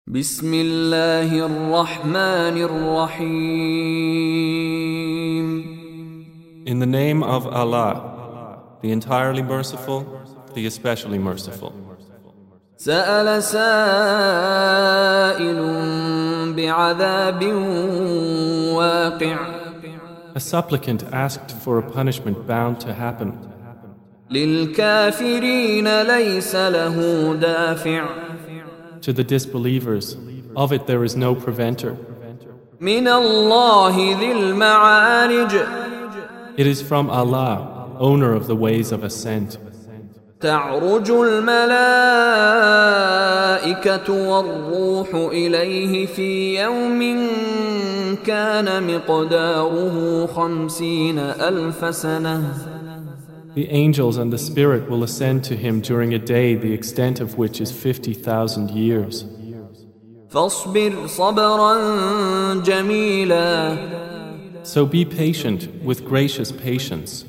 بسم الله الرحمن الرحيم. In the name of Allah, the entirely merciful, the especially merciful. سأل سائل بعذاب واقع. A supplicant asked for a punishment bound to happen. للكافرين ليس له دافع. To the disbelievers, of it there is no preventer. من الله ذي المعارج. It is from Allah, owner of the ways of ascent. تعرج الملائكة والروح إليه في يوم كان مقداره 50,000 سنة. The angels and the Spirit will ascend to him during a day the extent of which is 50,000 years. فاصبر صبرا جميلا. So be patient with gracious patience.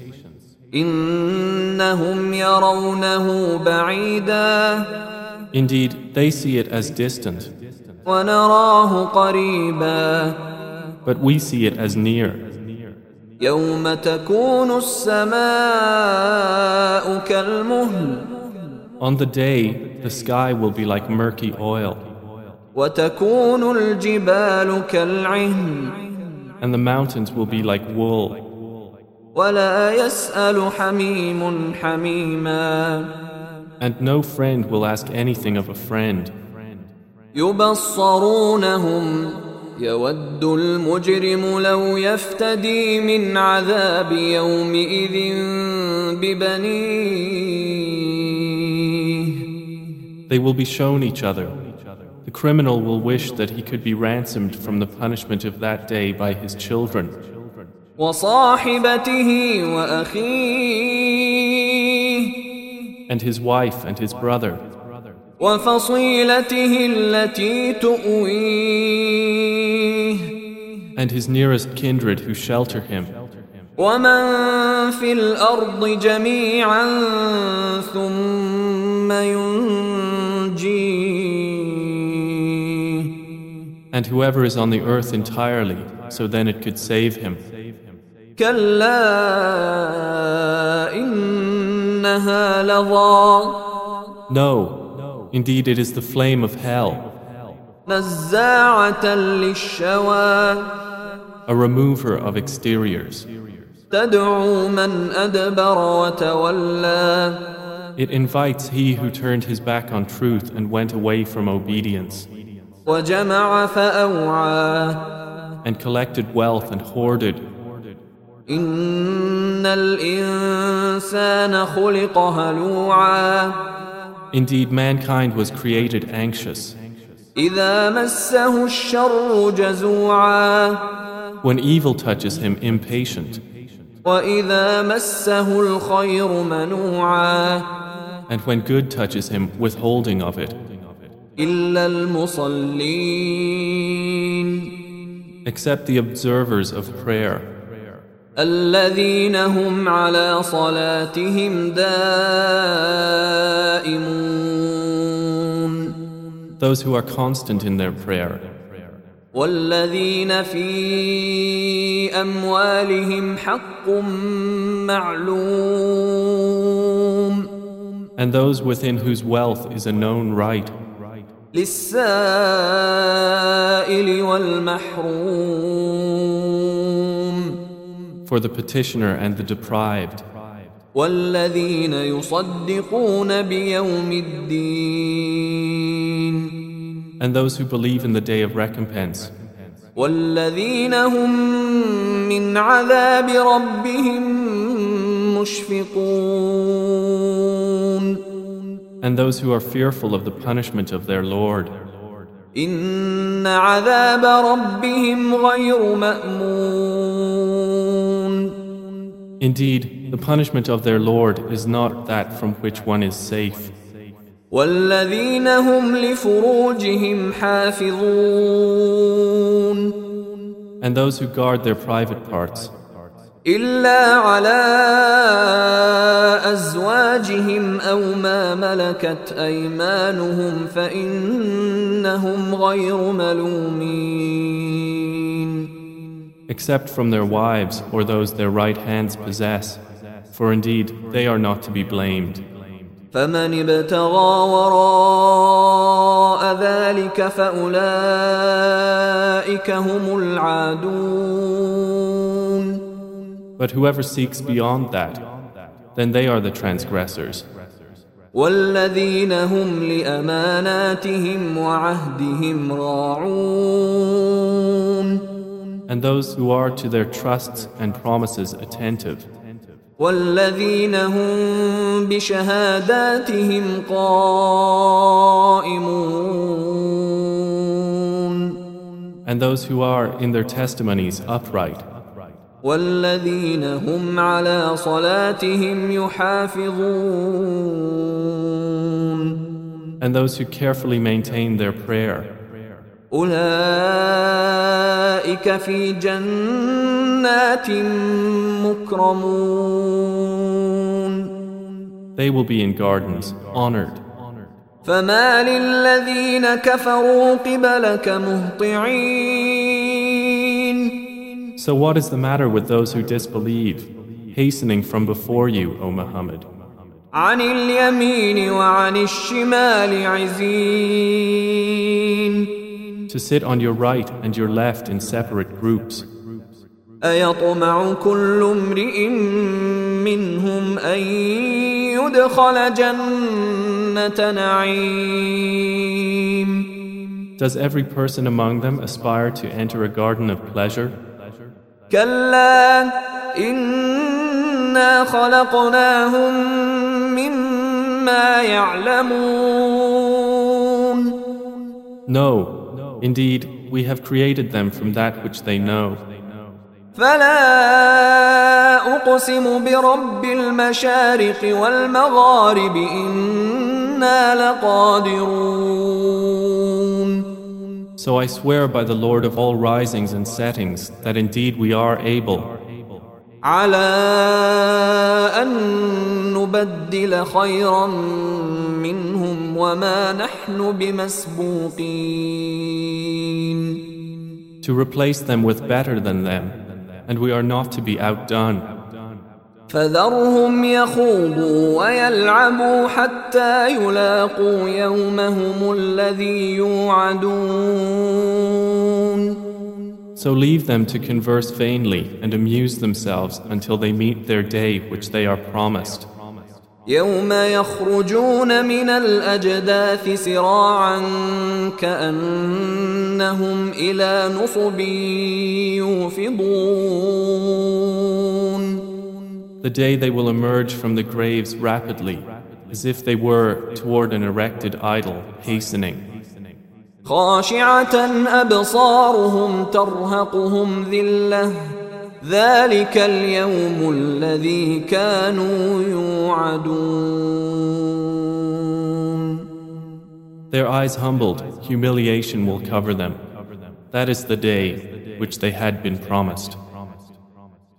إنهم يرونه بعيدا. Indeed, they see it as distant, ونراه قريبا. but we see it as near. يوم تكون السماء كالمهل. On the day, the sky will be like murky oil, وتكون الجبال كالعهن. and the mountains will be like wool, ولا يسأل حميم حميما. and no friend will ask anything of a friend. يبصرونهم يود المجرم لو يفتدي من عذاب يومئذ ببنيه. They will be shown each other. The criminal will wish that he could be ransomed from the punishment of that day by his children, وصاحبته وأخيه. and his wife and his brother, وفصيلته التي تؤويه. and his nearest kindred who shelter him, ومن في الأرض جميعا ثم ينجيه. and whoever is on the earth entirely, so then it could save him. كلا إنها لظى. No, indeed it is the flame of hell, نزاعة للشوى. a remover of exteriors. تدعو من أدبر وتولى. It invites he who turned his back on truth and went away from obedience, وجمع فأوعى. and collected wealth and hoarded. إن الإنسان خلق هلوعا. Indeed, mankind was created anxious. إذا مسه الشر جزوعا. When evil touches him, impatient. وإذا مسه الخير منوعا. And when good touches him, withholding of it. إلا المصلين. Except the observers of prayer, الذين هم على صلاتهم دائمون. those who are constant in their prayer, والذين في أموالهم حق معلوم. and those within whose wealth is a known right, للسائل والمحروم. for the petitioner and the deprived, والذين يصدقون بيوم الدين. and those who believe in the day of recompense, والذين هم من عذاب ربهم مشفقون. and those who are fearful of the punishment of their Lord. إن عذاب ربهم غير مأمون. Indeed, the punishment of their Lord is not that from which one is safe. والذين هم لفروجهم حافظون. And those who guard their private parts, إلا على أزواجهم أو ما ملكت أيمانهم فإنهم غير ملومين. Except from their wives or those their right hands possess, for indeed they are not to be blamed. فمن ابتغى وراء ذلك فأولئك هم العادون. But whoever seeks beyond that, then they are the transgressors. والذين هم لأماناتهم وعهدهم راعون. And those who are to their trusts and promises attentive. والذين هم بشهاداتهم قائمون. And those who are in their testimonies upright. والذين هم على صلاتهم يحافظون. And those who carefully maintain their prayer. أولئك في جنات مكرمون. They will be in gardens, honored. فما للذين كفروا قبلك مهطعين. So what is the matter with those who disbelieve, hastening from before you, O Muhammad? عن اليمين وعن الشمال عزين. To sit on your right and your left in separate groups. أيطمع كل امرئ منهم أن يدخل جنة نعيم. Does every person among them aspire to enter a garden of pleasure? كلا إنا خلقناهم مما يعلمون. No, indeed, we have created them from that which they know. فلا أقسم برب المشارق والمغارب إنا لقادرون. So I swear by the Lord of all risings and settings that indeed we are able على أن نبدل خيرا منهم وما نحن بمسبوقين. to replace them with better than them, and we are not to be outdone. فذرهم يخوضوا ويلعبوا حتى يلاقوا يومهم الذي يوعدون. So leave them to converse vainly and amuse themselves until they meet their day which they are promised. يوم يخرجون من الأجداث سراعا كأنهم إلى نصب يوفضون. The day they will emerge from the graves rapidly, as if they were toward an erected idol, hastening. خاشعة أبصارهم ترهقهم ذلة ذلك اليوم الذي كانوا يوعدون. Their eyes humbled, humiliation will cover them. That is the day which they had been promised.